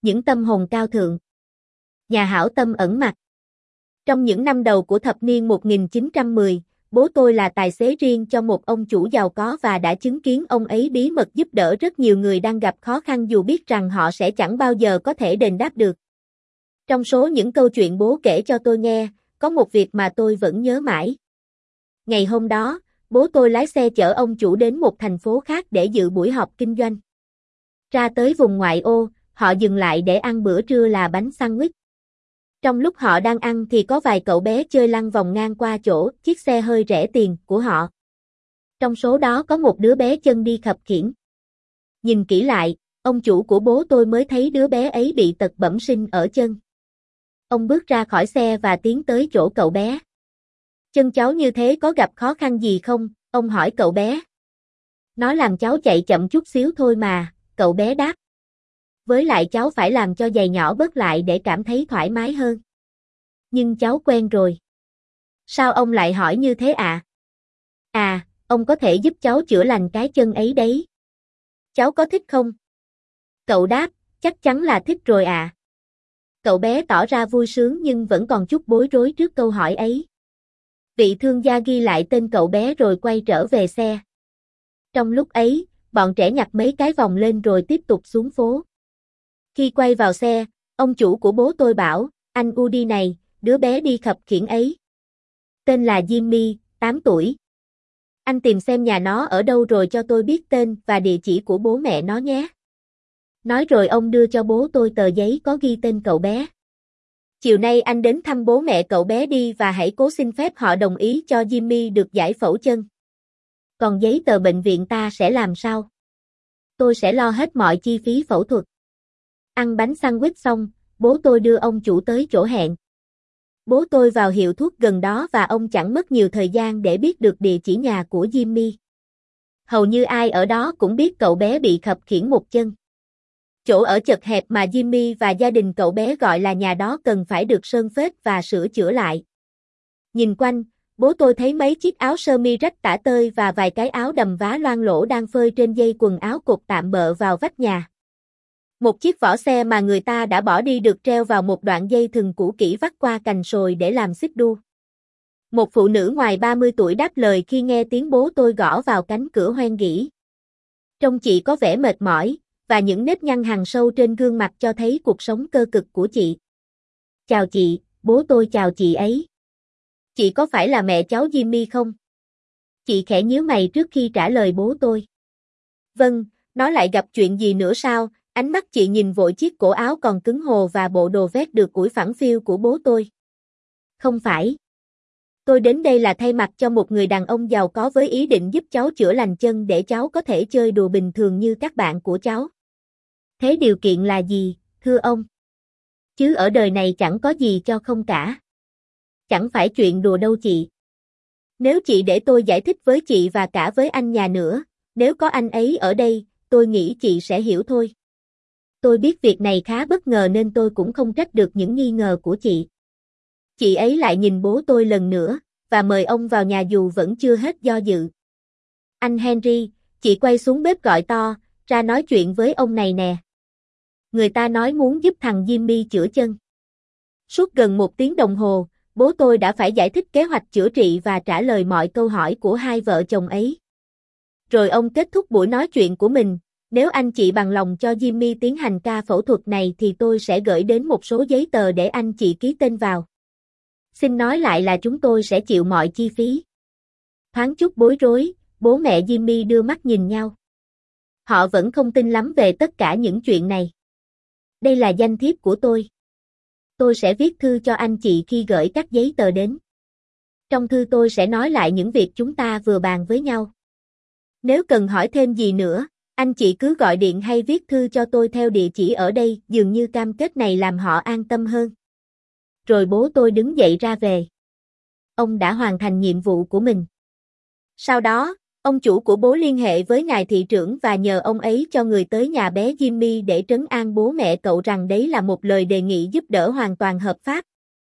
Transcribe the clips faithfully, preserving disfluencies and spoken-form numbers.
Những tâm hồn cao thượng. Nhà hảo tâm ẩn mặt. Trong những năm đầu của thập niên một nghìn chín trăm mười, bố tôi là tài xế riêng cho một ông chủ giàu có và đã chứng kiến ông ấy bí mật giúp đỡ rất nhiều người đang gặp khó khăn dù biết rằng họ sẽ chẳng bao giờ có thể đền đáp được. Trong số những câu chuyện bố kể cho tôi nghe, có một việc mà tôi vẫn nhớ mãi. Ngày hôm đó, bố tôi lái xe chở ông chủ đến một thành phố khác để dự buổi họp kinh doanh. Ra tới vùng ngoại ô, họ dừng lại để ăn bữa trưa là bánh sandwich. Trong lúc họ đang ăn thì có vài cậu bé chơi lăn vòng ngang qua chỗ chiếc xe hơi rẻ tiền của họ. Trong số đó có một đứa bé chân đi khập khiễng. Nhìn kỹ lại, ông chủ của bố tôi mới thấy đứa bé ấy bị tật bẩm sinh ở chân. Ông bước ra khỏi xe và tiến tới chỗ cậu bé. Chân cháu như thế có gặp khó khăn gì không? Ông hỏi cậu bé. Nó làm cháu chạy chậm chút xíu thôi mà, cậu bé đáp. Với lại cháu phải làm cho giày nhỏ bớt lại để cảm thấy thoải mái hơn. Nhưng cháu quen rồi. Sao ông lại hỏi như thế ạ? À? à, ông có thể giúp cháu chữa lành cái chân ấy đấy. Cháu có thích không? Cậu đáp, chắc chắn là thích rồi ạ. À. Cậu bé tỏ ra vui sướng nhưng vẫn còn chút bối rối trước câu hỏi ấy. Vị thương gia ghi lại tên cậu bé rồi quay trở về xe. Trong lúc ấy, bọn trẻ nhặt mấy cái vòng lên rồi tiếp tục xuống phố. Khi quay vào xe, ông chủ của bố tôi bảo, anh Udi này, đứa bé đi khập khiễng ấy. Tên là Jimmy, tám tuổi. Anh tìm xem nhà nó ở đâu rồi cho tôi biết tên và địa chỉ của bố mẹ nó nhé. Nói rồi ông đưa cho bố tôi tờ giấy có ghi tên cậu bé. Chiều nay anh đến thăm bố mẹ cậu bé đi và hãy cố xin phép họ đồng ý cho Jimmy được giải phẫu chân. Còn giấy tờ bệnh viện ta sẽ làm sao? Tôi sẽ lo hết mọi chi phí phẫu thuật. Ăn bánh sandwich xong, bố tôi đưa ông chủ tới chỗ hẹn. Bố tôi vào hiệu thuốc gần đó và ông chẳng mất nhiều thời gian để biết được địa chỉ nhà của Jimmy. Hầu như ai ở đó cũng biết cậu bé bị khập khiễng một chân. Chỗ ở chật hẹp mà Jimmy và gia đình cậu bé gọi là nhà đó cần phải được sơn phết và sửa chữa lại. Nhìn quanh, bố tôi thấy mấy chiếc áo sơ mi rách tả tơi và vài cái áo đầm vá loang lỗ đang phơi trên dây quần áo cột tạm bợ vào vách nhà. Một chiếc vỏ xe mà người ta đã bỏ đi được treo vào một đoạn dây thừng cũ kỹ vắt qua cành sồi để làm xích đu. Một phụ nữ ngoài ba mươi tuổi đáp lời khi nghe tiếng bố tôi gõ vào cánh cửa hoen gỉ. Trông chị có vẻ mệt mỏi, và những nếp nhăn hằn sâu trên gương mặt cho thấy cuộc sống cơ cực của chị. Chào chị, bố tôi chào chị ấy. Chị có phải là mẹ cháu Jimmy không? Chị khẽ nhíu mày trước khi trả lời bố tôi. Vâng, nó lại gặp chuyện gì nữa sao? Ánh mắt chị nhìn vội chiếc cổ áo còn cứng hồ và bộ đồ vest được ủi phẳng phiu của bố tôi. Không phải. Tôi đến đây là thay mặt cho một người đàn ông giàu có với ý định giúp cháu chữa lành chân để cháu có thể chơi đùa bình thường như các bạn của cháu. Thế điều kiện là gì, thưa ông? Chứ ở đời này chẳng có gì cho không cả. Chẳng phải chuyện đùa đâu chị. Nếu chị để tôi giải thích với chị và cả với anh nhà nữa, nếu có anh ấy ở đây, tôi nghĩ chị sẽ hiểu thôi. Tôi biết việc này khá bất ngờ nên tôi cũng không trách được những nghi ngờ của chị. Chị ấy lại nhìn bố tôi lần nữa, và mời ông vào nhà dù vẫn chưa hết do dự. Anh Henry, chị quay xuống bếp gọi to, ra nói chuyện với ông này nè. Người ta nói muốn giúp thằng Jimmy chữa chân. Suốt gần một tiếng đồng hồ, bố tôi đã phải giải thích kế hoạch chữa trị và trả lời mọi câu hỏi của hai vợ chồng ấy. Rồi ông kết thúc buổi nói chuyện của mình, nếu anh chị bằng lòng cho Jimmy tiến hành ca phẫu thuật này thì tôi sẽ gửi đến một số giấy tờ để anh chị ký tên vào. Xin nói lại là chúng tôi sẽ chịu mọi chi phí. Thoáng chút bối rối, bố mẹ Jimmy đưa mắt nhìn nhau. Họ vẫn không tin lắm về tất cả những chuyện này. Đây là danh thiếp của tôi. Tôi sẽ viết thư cho anh chị khi gửi các giấy tờ đến. Trong thư tôi sẽ nói lại những việc chúng ta vừa bàn với nhau. Nếu cần hỏi thêm gì nữa, anh chị cứ gọi điện hay viết thư cho tôi theo địa chỉ ở đây, dường như cam kết này làm họ an tâm hơn. Rồi bố tôi đứng dậy ra về. Ông đã hoàn thành nhiệm vụ của mình. Sau đó, ông chủ của bố liên hệ với ngài thị trưởng và nhờ ông ấy cho người tới nhà bé Jimmy để trấn an bố mẹ cậu rằng đấy là một lời đề nghị giúp đỡ hoàn toàn hợp pháp.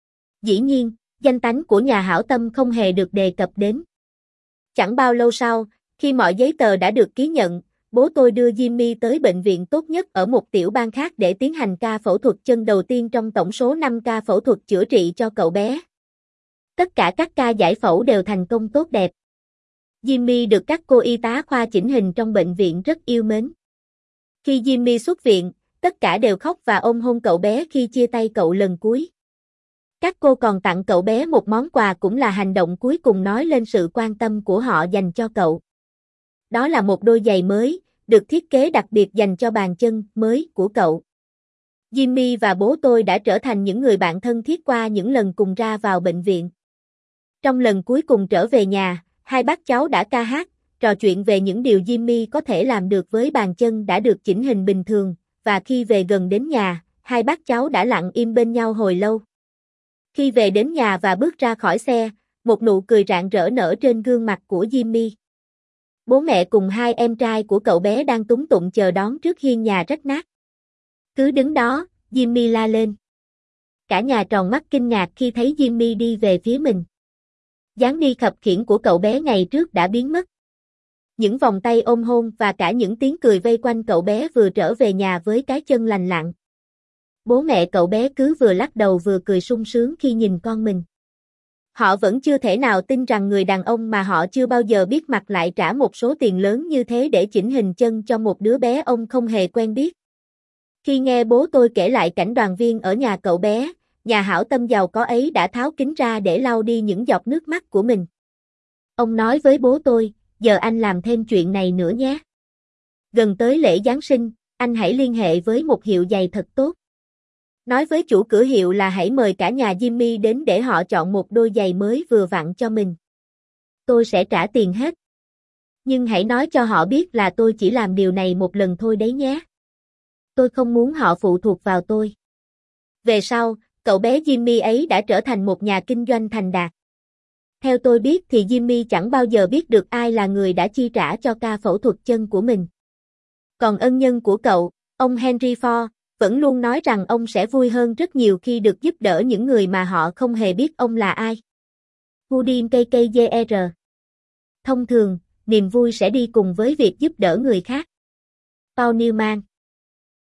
Dĩ nhiên, danh tánh của nhà hảo tâm không hề được đề cập đến. Chẳng bao lâu sau, khi mọi giấy tờ đã được ký nhận, bố tôi đưa Jimmy tới bệnh viện tốt nhất ở một tiểu bang khác để tiến hành ca phẫu thuật chân đầu tiên trong tổng số năm ca phẫu thuật chữa trị cho cậu bé. Tất cả các ca giải phẫu đều thành công tốt đẹp. Jimmy được các cô y tá khoa chỉnh hình trong bệnh viện rất yêu mến. Khi Jimmy xuất viện, tất cả đều khóc và ôm hôn cậu bé khi chia tay cậu lần cuối. Các cô còn tặng cậu bé một món quà cũng là hành động cuối cùng nói lên sự quan tâm của họ dành cho cậu. Đó là một đôi giày mới, được thiết kế đặc biệt dành cho bàn chân mới của cậu. Jimmy và bố tôi đã trở thành những người bạn thân thiết qua những lần cùng ra vào bệnh viện. Trong lần cuối cùng trở về nhà, hai bác cháu đã ca hát, trò chuyện về những điều Jimmy có thể làm được với bàn chân đã được chỉnh hình bình thường, và khi về gần đến nhà, hai bác cháu đã lặng im bên nhau hồi lâu. Khi về đến nhà và bước ra khỏi xe, một nụ cười rạng rỡ nở trên gương mặt của Jimmy. Bố mẹ cùng hai em trai của cậu bé đang túng tụng chờ đón trước hiên nhà rách nát. Cứ đứng đó, Jimmy la lên. Cả nhà tròn mắt kinh ngạc khi thấy Jimmy đi về phía mình. Dáng đi khập khiễng của cậu bé ngày trước đã biến mất. Những vòng tay ôm hôn và cả những tiếng cười vây quanh cậu bé vừa trở về nhà với cái chân lành lặn. Bố mẹ cậu bé cứ vừa lắc đầu vừa cười sung sướng khi nhìn con mình. Họ vẫn chưa thể nào tin rằng người đàn ông mà họ chưa bao giờ biết mặt lại trả một số tiền lớn như thế để chỉnh hình chân cho một đứa bé ông không hề quen biết. Khi nghe bố tôi kể lại cảnh đoàn viên ở nhà cậu bé, nhà hảo tâm giàu có ấy đã tháo kính ra để lau đi những giọt nước mắt của mình. Ông nói với bố tôi, giờ anh làm thêm chuyện này nữa nhé. Gần tới lễ Giáng sinh, anh hãy liên hệ với một hiệu giày thật tốt. Nói với chủ cửa hiệu là hãy mời cả nhà Jimmy đến để họ chọn một đôi giày mới vừa vặn cho mình. Tôi sẽ trả tiền hết. Nhưng hãy nói cho họ biết là tôi chỉ làm điều này một lần thôi đấy nhé. Tôi không muốn họ phụ thuộc vào tôi. Về sau, cậu bé Jimmy ấy đã trở thành một nhà kinh doanh thành đạt. Theo tôi biết thì Jimmy chẳng bao giờ biết được ai là người đã chi trả cho ca phẫu thuật chân của mình. Còn ân nhân của cậu, ông Henry Ford, vẫn luôn nói rằng ông sẽ vui hơn rất nhiều khi được giúp đỡ những người mà họ không hề biết ông là ai. Houdin ca ca giê rờ. Thông thường, niềm vui sẽ đi cùng với việc giúp đỡ người khác. Paul Newman